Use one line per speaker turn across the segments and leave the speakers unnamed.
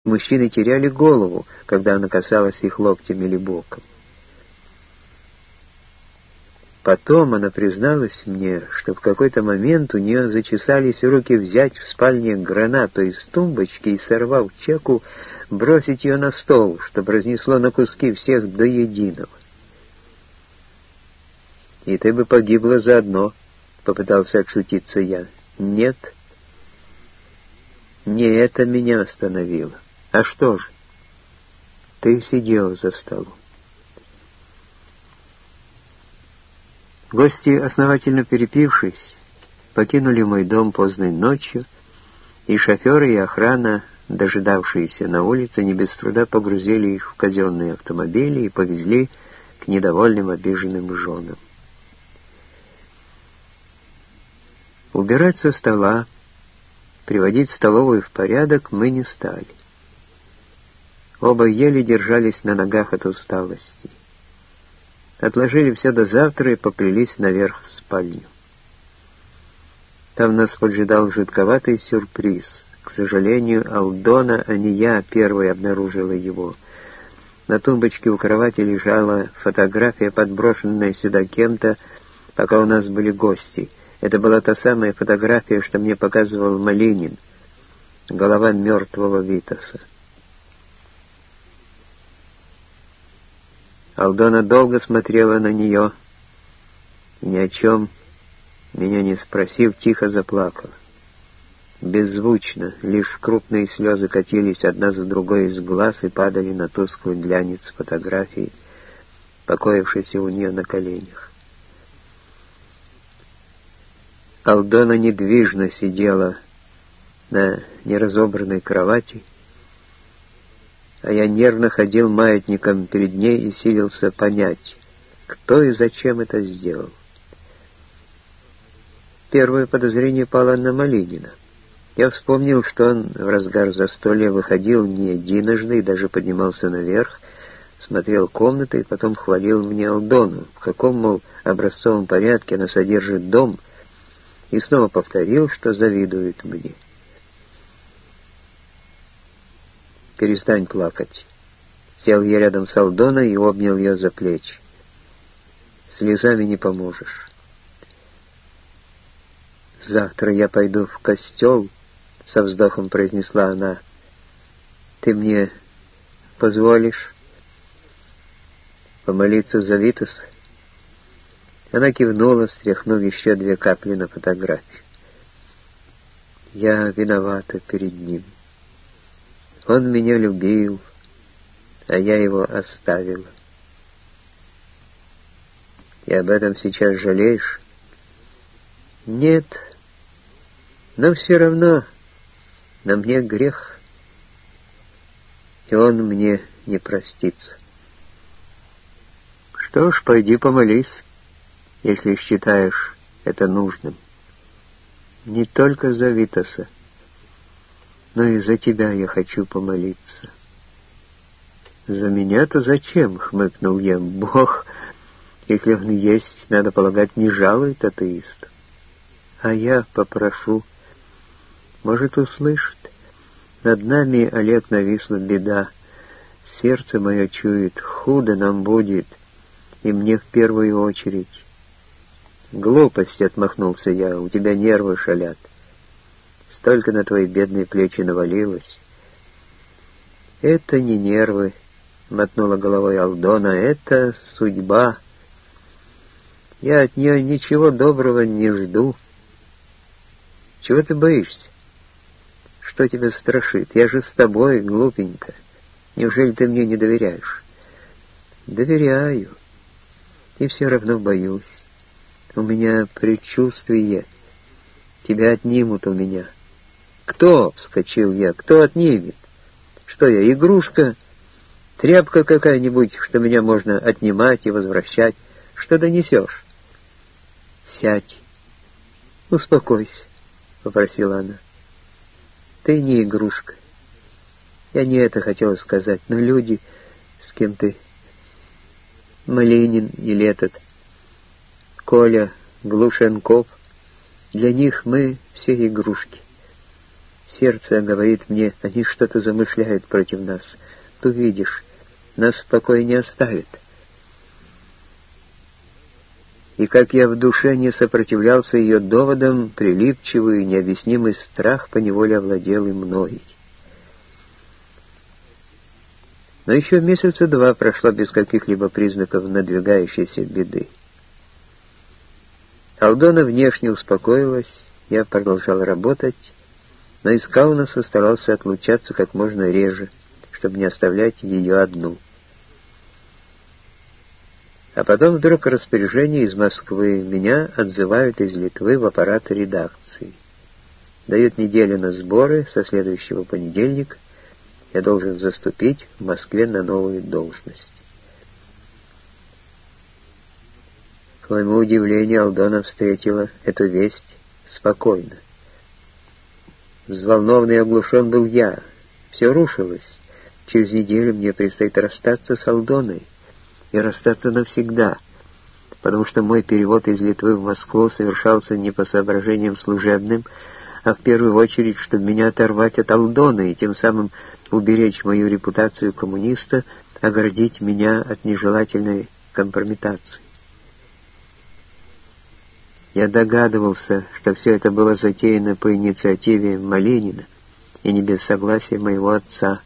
Мужчины теряли голову, когда она касалась их локтем или боком. Потом она призналась мне, что в какой-то момент у нее зачесались руки взять в спальне гранату из тумбочки и, сорвав чеку, бросить ее на стол, чтобы разнесло на куски всех до единого. «И ты бы погибла заодно», — попытался отшутиться я. «Нет, не это меня остановило. А что же? Ты сидела за столом». Гости, основательно перепившись, покинули мой дом поздной ночью, и шоферы и охрана, дожидавшиеся на улице, не без труда погрузили их в казенные автомобили и повезли к недовольным обиженным женам. Убирать со стола, приводить столовую в порядок мы не стали. Оба еле держались на ногах от усталости. Отложили все до завтра и поплелись наверх в спальню. Там нас поджидал жутковатый сюрприз. К сожалению, Алдона, а не я, первой обнаружила его. На тумбочке у кровати лежала фотография, подброшенная сюда кем-то, пока у нас были гости. Это была та самая фотография, что мне показывал Малинин. Голова мертвого Витаса. Алдона долго смотрела на нее, и ни о чем, меня не спросив, тихо заплакала. Беззвучно, лишь крупные слезы катились одна за другой из глаз и падали на тусклый глянец фотографии, покоившейся у нее на коленях. Алдона недвижно сидела на неразобранной кровати, а я нервно ходил маятником перед ней и силился понять, кто и зачем это сделал. Первое подозрение пало на Малинина. Я вспомнил, что он в разгар застолья выходил не единожды и даже поднимался наверх, смотрел комнаты и потом хвалил мне Алдону, в каком, мол, образцовом порядке она содержит дом, и снова повторил, что завидует мне. «Перестань плакать». Сел я рядом с Алдоной и обнял ее за плечи. «Слезами не поможешь. Завтра я пойду в костел», — со вздохом произнесла она. «Ты мне позволишь помолиться за Витаса?» Она кивнула, стряхнув еще 2 капли на фотографию. «Я виновата перед ним. Он меня любил, а я его оставила. И об этом сейчас жалеешь?» «Нет, но все равно на мне грех, и он мне не простится». «Что ж, пойди помолись, если считаешь это нужным. Не только за Витаса, но и за тебя я хочу помолиться». «За меня-то зачем?» — хмыкнул я. «Бог, если он есть, надо полагать, не жалует атеистов. А я попрошу, может, услышит. Над нами, Олег, нависла беда. Сердце мое чует, худо нам будет, и мне в первую очередь». «Глупость», — отмахнулся я, — «у тебя нервы шалят. Столько на твои бедные плечи навалилось». «Это не нервы», — мотнула головой Алдона, — «это судьба. Я от нее ничего доброго не жду». «Чего ты боишься? Что тебя страшит? Я же с тобой, глупенько. Неужели ты мне не доверяешь?» «Доверяю. И все равно боюсь. У меня предчувствие. Тебя отнимут у меня». «Кто?» — вскочил я. «Кто отнимет? Что я, игрушка? Тряпка какая-нибудь, что меня можно отнимать и возвращать? Что донесешь?» «Сядь. Успокойся», — попросила она. «Ты не игрушка. Я не это хотела сказать, но люди, с кем ты, Малинин или этот Коля Глушенков, для них мы все игрушки. Сердце говорит мне, они что-то замышляют против нас. Ты видишь, нас в покое не оставят. И как я в душе не сопротивлялся ее доводам, прилипчивый и необъяснимый страх поневоле овладел и мной. Но еще месяца 2 прошло без каких-либо признаков надвигающейся беды. Алдона внешне успокоилась, я продолжал работать, но из Каунаса старался отлучаться как можно реже, чтобы не оставлять ее одну. А потом вдруг распоряжение из Москвы: меня отзывают из Литвы в аппарат редакции. Дают неделю на сборы, со следующего понедельника я должен заступить в Москве на новую должность. К моему удивлению, Алдона встретила эту весть спокойно. Взволнованный и оглушен был я. Все рушилось. Через неделю мне предстоит расстаться с Алдоной. И расстаться навсегда, потому что мой перевод из Литвы в Москву совершался не по соображениям служебным, а в первую очередь, чтобы меня оторвать от Алдоны и тем самым уберечь мою репутацию коммуниста, оградить меня от нежелательной компрометации. Я догадывался, что все это было затеяно по инициативе Малинина и не без согласия моего отца.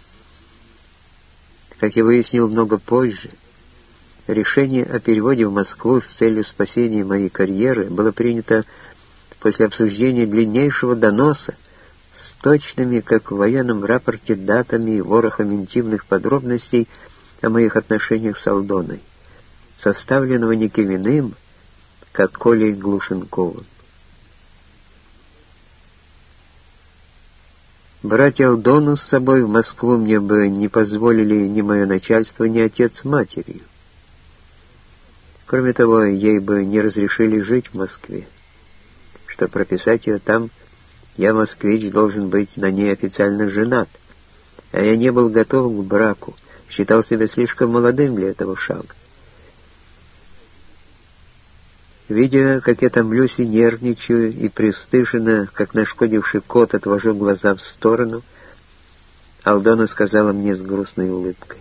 Как я выяснил много позже, решение о переводе в Москву с целью спасения моей карьеры было принято после обсуждения длиннейшего доноса с точными, как в военном рапорте, датами и ворохом интимных подробностей о моих отношениях с Алдоной, составленного никем иным, как Колей Глушенковым. Брать Алдону с собой в Москву мне бы не позволили ни мое начальство, ни отец с матерью. Кроме того, ей бы не разрешили жить в Москве. Что прописать ее там, я, москвич, должен быть на ней официально женат, а я не был готов к браку, считал себя слишком молодым для этого шага. Видя, как я томлюсь и нервничаю, и пристыженно, как нашкодивший кот, отвожу глаза в сторону, Алдона сказала мне с грустной улыбкой: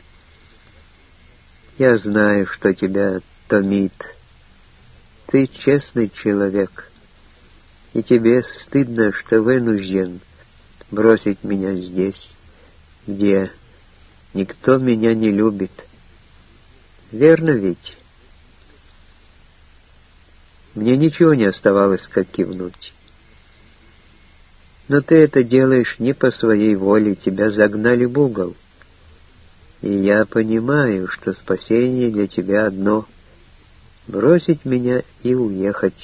«Я знаю, что тебя томит. Ты честный человек, и тебе стыдно, что вынужден бросить меня здесь, где никто меня не любит. Верно ведь?» Мне ничего не оставалось, как кивнуть. «Но ты это делаешь не по своей воле, тебя загнали в угол. И я понимаю, что спасение для тебя одно — бросить меня и уехать.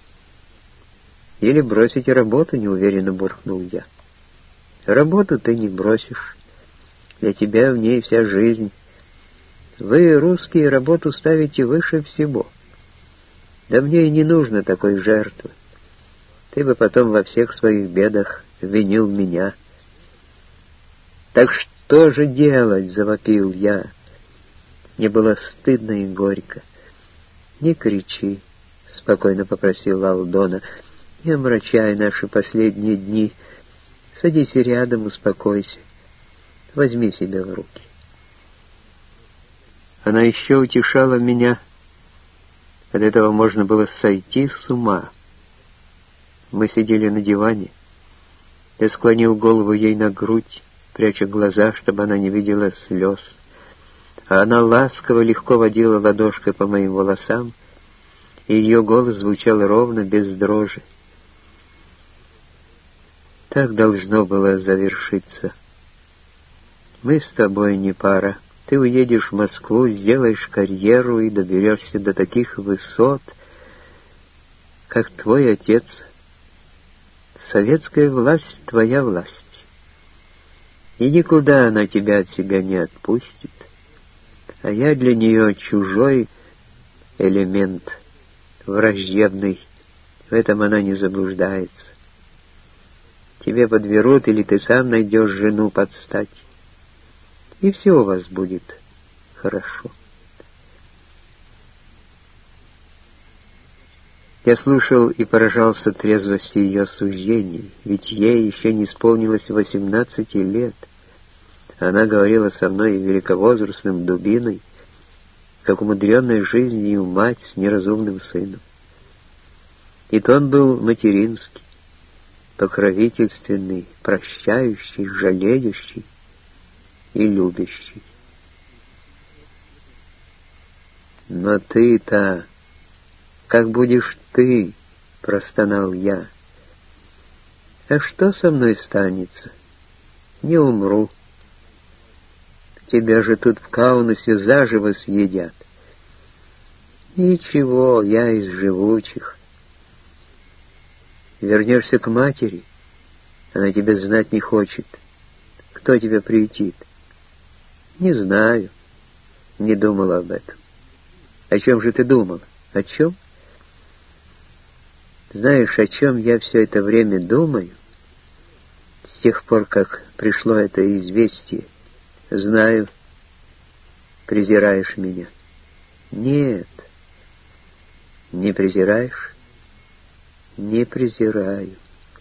Или бросить работу», — неуверенно буркнул я. «Работу ты не бросишь. Для тебя в ней вся жизнь. Вы, русские, работу ставите выше всего. Да мне и не нужно такой жертвы. Ты бы потом во всех своих бедах винил меня». «Так что же делать?» — завопил я. Мне было стыдно и горько. «Не кричи», — спокойно попросила Алдона, — «не омрачай наши последние дни. Садись рядом, успокойся. Возьми себя в руки». Она еще утешала меня. От этого можно было сойти с ума. Мы сидели на диване. Я склонил голову ей на грудь, пряча глаза, чтобы она не видела слез. А она ласково, легко водила ладошкой по моим волосам, и ее голос звучал ровно, без дрожи. Так должно было завершиться. Мы с тобой не пара. Ты уедешь в Москву, сделаешь карьеру и доберешься до таких высот, как твой отец. Советская власть — твоя власть. И никуда она тебя от себя не отпустит. А я для нее чужой элемент, враждебный. В этом она не заблуждается. Тебе подберут, или ты сам найдешь жену под стать. И все у вас будет хорошо. Я слушал и поражался трезвости ее суждений, ведь ей еще не исполнилось 18 лет. Она говорила со мной великовозрастным дубиной, как умудренная жизнью мать с неразумным сыном. И тон был материнский, покровительственный, прощающий, жалеющий и любящий. «Но ты-то, как будешь ты?» — простонал я. «А что со мной станется? Не умру. Тебя же тут в Каунасе заживо съедят». «Ничего, я из живучих. Вернешься к матери, она тебя знать не хочет. Кто тебя приютит?» «Не знаю, не думала об этом». «О чем же ты думала? О чем?» «Знаешь, о чем я все это время думаю? С тех пор, как пришло это известие. Знаю, презираешь меня». «Нет, не презираешь?» «Не презираю».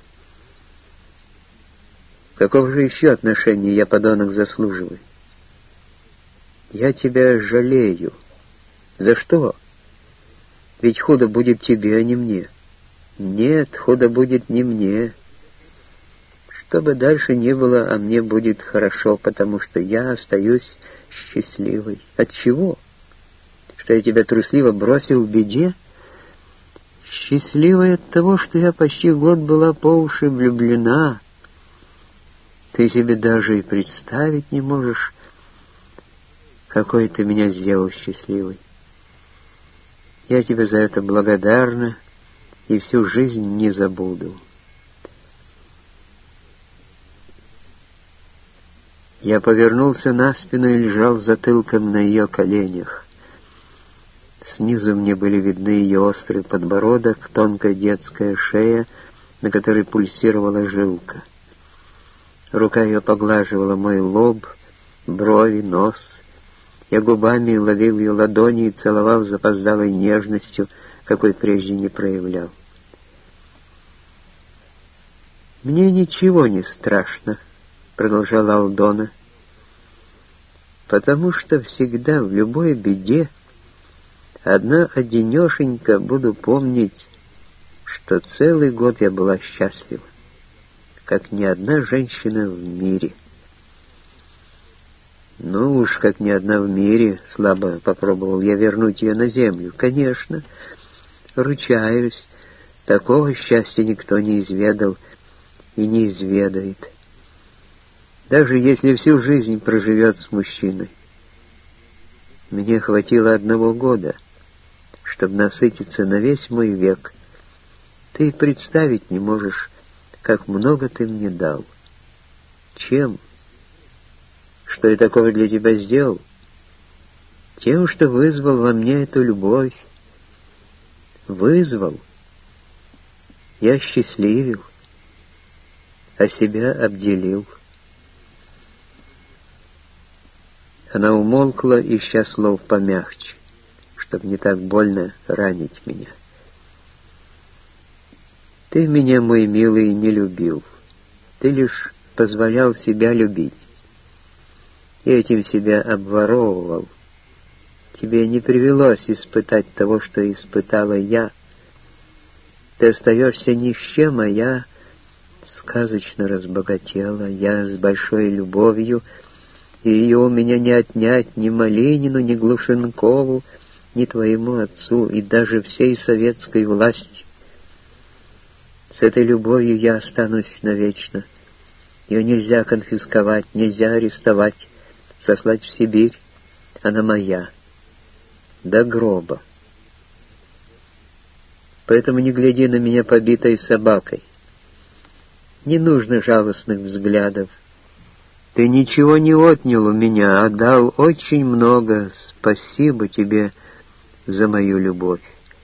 «Какого же еще отношения я, подонок, заслуживаю?» «Я тебя жалею». «За что? Ведь худо будет тебе, а не мне». «Нет, худо будет не мне. Что бы дальше ни было, а мне будет хорошо, потому что я остаюсь счастливой». «От чего? Что я тебя трусливо бросил в беде?» «Счастливой от того, что я почти год была по уши влюблена. Ты себе даже и представить не можешь, какой ты меня сделал счастливой. Я тебе за это благодарна и всю жизнь не забуду». Я повернулся на спину и лежал затылком на ее коленях. Снизу мне были видны ее острый подбородок, тонкая детская шея, на которой пульсировала жилка. Рука ее поглаживала мой лоб, брови, нос. Я губами ловил ее ладони и целовал с запоздалой нежностью, какой прежде не проявлял. «Мне ничего не страшно», — продолжала Алдона, «потому что всегда в любой беде одна-одинешенька буду помнить, что целый год я была счастлива, как ни одна женщина в мире». «Ну уж, как ни одна в мире», — слабо попробовал я вернуть ее на землю. «Конечно, ручаюсь, такого счастья никто не изведал и не изведает, даже если всю жизнь проживет с мужчиной. Мне хватило 1 года, чтобы насытиться на весь мой век. Ты представить не можешь, как много ты мне дал. Чем? Что я такого для тебя сделал? Тем, что вызвал во мне эту любовь. Вызвал. Я счастливил, а себя обделил». Она умолкла, ища слов помягче, чтобы не так больно ранить меня. «Ты меня, мой милый, не любил. Ты лишь позволял себя любить. И этим себя обворовывал. Тебе не привелось испытать того, что испытала я. Ты остаешься ни с чем, а я сказочно разбогатела. Я с большой любовью, и ее у меня не отнять ни Малинину, ни Глушенкову, ни твоему отцу, и даже всей советской власти. С этой любовью я останусь навечно. Ее нельзя конфисковать, нельзя арестовать, сослать в Сибирь. Она моя. До гроба. Поэтому не гляди на меня побитой собакой. Не нужно жалостных взглядов. Ты ничего не отнял у меня, а дал очень много. Спасибо тебе за мою любовь».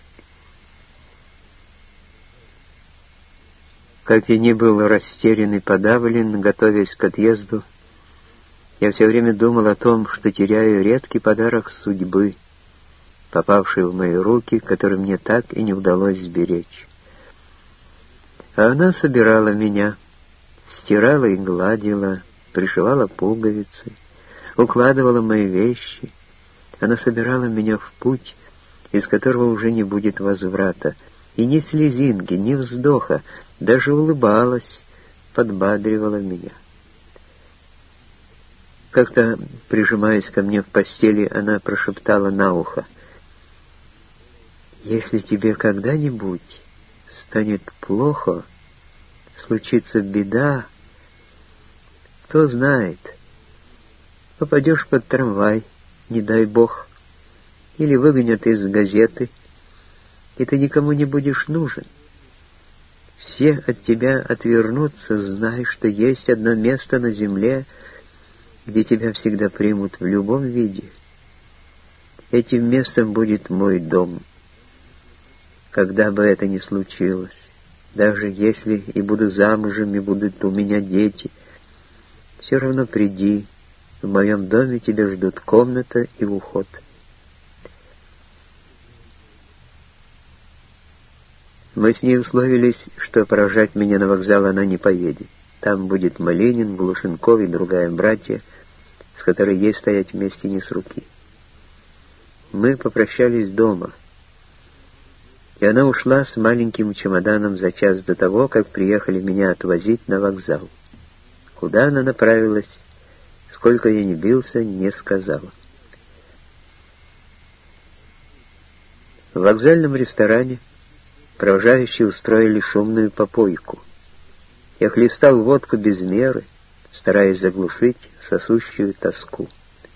Как я ни был растерян и подавлен, готовясь к отъезду, я все время думал о том, что теряю редкий подарок судьбы, попавший в мои руки, который мне так и не удалось сберечь. А она собирала меня, стирала и гладила, пришивала пуговицы, укладывала мои вещи. Она собирала меня в путь, из которого уже не будет возврата, и ни слезинки, ни вздоха, даже улыбалась, подбадривала меня. Как-то, прижимаясь ко мне в постели, она прошептала на ухо: «Если тебе когда-нибудь станет плохо, случится беда, кто знает, попадешь под трамвай, не дай бог, или выгонят из газеты, и ты никому не будешь нужен. Все от тебя отвернутся, знай, что есть одно место на земле, где тебя всегда примут в любом виде. Этим местом будет мой дом. Когда бы это ни случилось, даже если и буду замужем, и будут у меня дети, все равно приди, в моем доме тебя ждут комната и уход». Мы с ней условились, что провожать меня на вокзал она не поедет. Там будет Малинин, Глушенков и другая братья, с которой ей стоять вместе не с руки. Мы попрощались дома, и она ушла с маленьким чемоданом за час до того, как приехали меня отвозить на вокзал. Куда она направилась, сколько я ни бился, не сказала. В вокзальном ресторане провожающие устроили шумную попойку. Я хлестал водку без меры, стараясь заглушить сосущую тоску.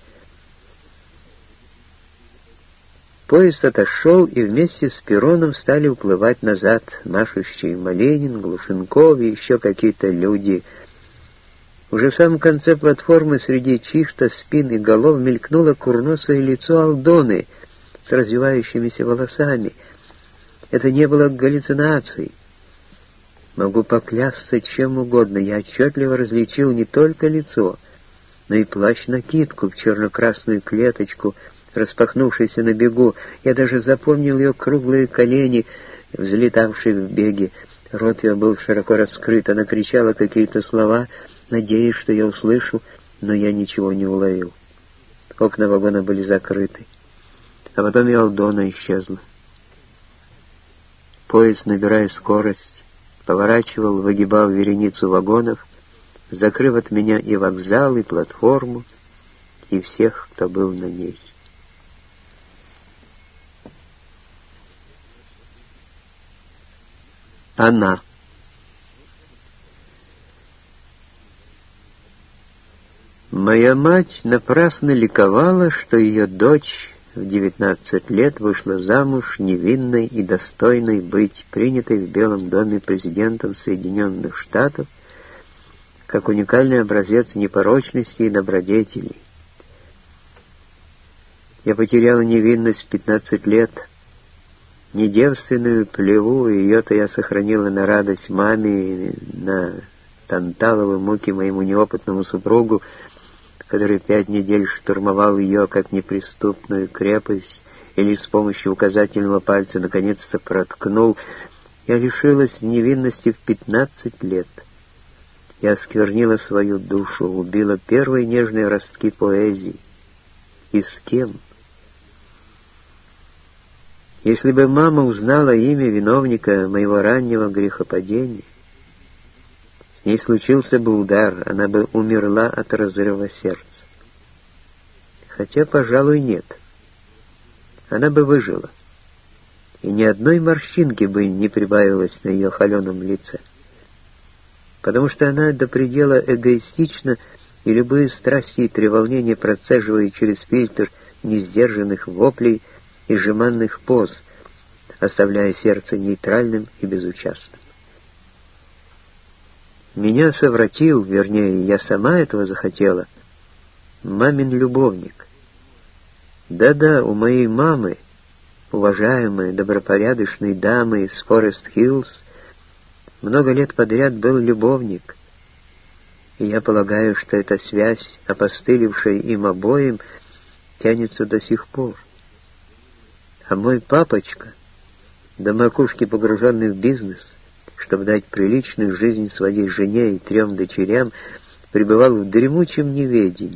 Поезд отошел, и вместе с перроном стали уплывать назад машущие Малинин, Глушенков и еще какие-то люди. Уже в самом конце платформы среди чьих-то спин и голов мелькнуло курносое лицо Алдоны с развивающимися волосами. Это не было галлюцинацией. Могу поклясться чем угодно, я отчетливо различил не только лицо, но и плащ-накидку в черно-красную клеточку, распахнувшуюся на бегу. Я даже запомнил ее круглые колени, взлетавшие в беге. Рот ее был широко раскрыт, она кричала какие-то слова, надеясь, что я услышу, но я ничего не уловил. Окна вагона были закрыты, а потом и Алдона исчезла. Поезд, набирая скорость, поворачивал, выгибал вереницу вагонов, закрыв от меня и вокзал, и платформу, и всех, кто был на ней. Она. Моя мать напрасно ликовала, что ее дочь в 19 лет вышла замуж невинной и достойной быть принятой в Белом доме президентом Соединенных Штатов как уникальный образец непорочности и добродетели. Я потеряла невинность в 15 лет, не девственную плеву, и ее-то я сохранила на радость маме и на танталовые муки моему неопытному супругу, который 5 недель штурмовал ее как неприступную крепость и лишь с помощью указательного пальца наконец-то проткнул. Я лишилась невинности в 15 лет. Я осквернила свою душу, убила первые нежные ростки поэзии. И с кем? Если бы мама узнала имя виновника моего раннего грехопадения, с ней случился бы удар, она бы умерла от разрыва сердца. Хотя, пожалуй, нет. Она бы выжила, и ни одной морщинки бы не прибавилось на ее холеном лице, потому что она до предела эгоистична, и любые страсти и треволнения процеживает через фильтр несдержанных воплей и жеманных поз, оставляя сердце нейтральным и безучастным. Меня совратил, вернее, я сама этого захотела, мамин любовник. Да-да, у моей мамы, уважаемой, добропорядочной дамы из Форест-Хиллз, много лет подряд был любовник, и я полагаю, что эта связь, опостылевшая им обоим, тянется до сих пор. А мой папочка, до макушки погруженный в бизнес, чтобы дать приличную жизнь своей жене и 3 дочерям, пребывал в дремучем неведении.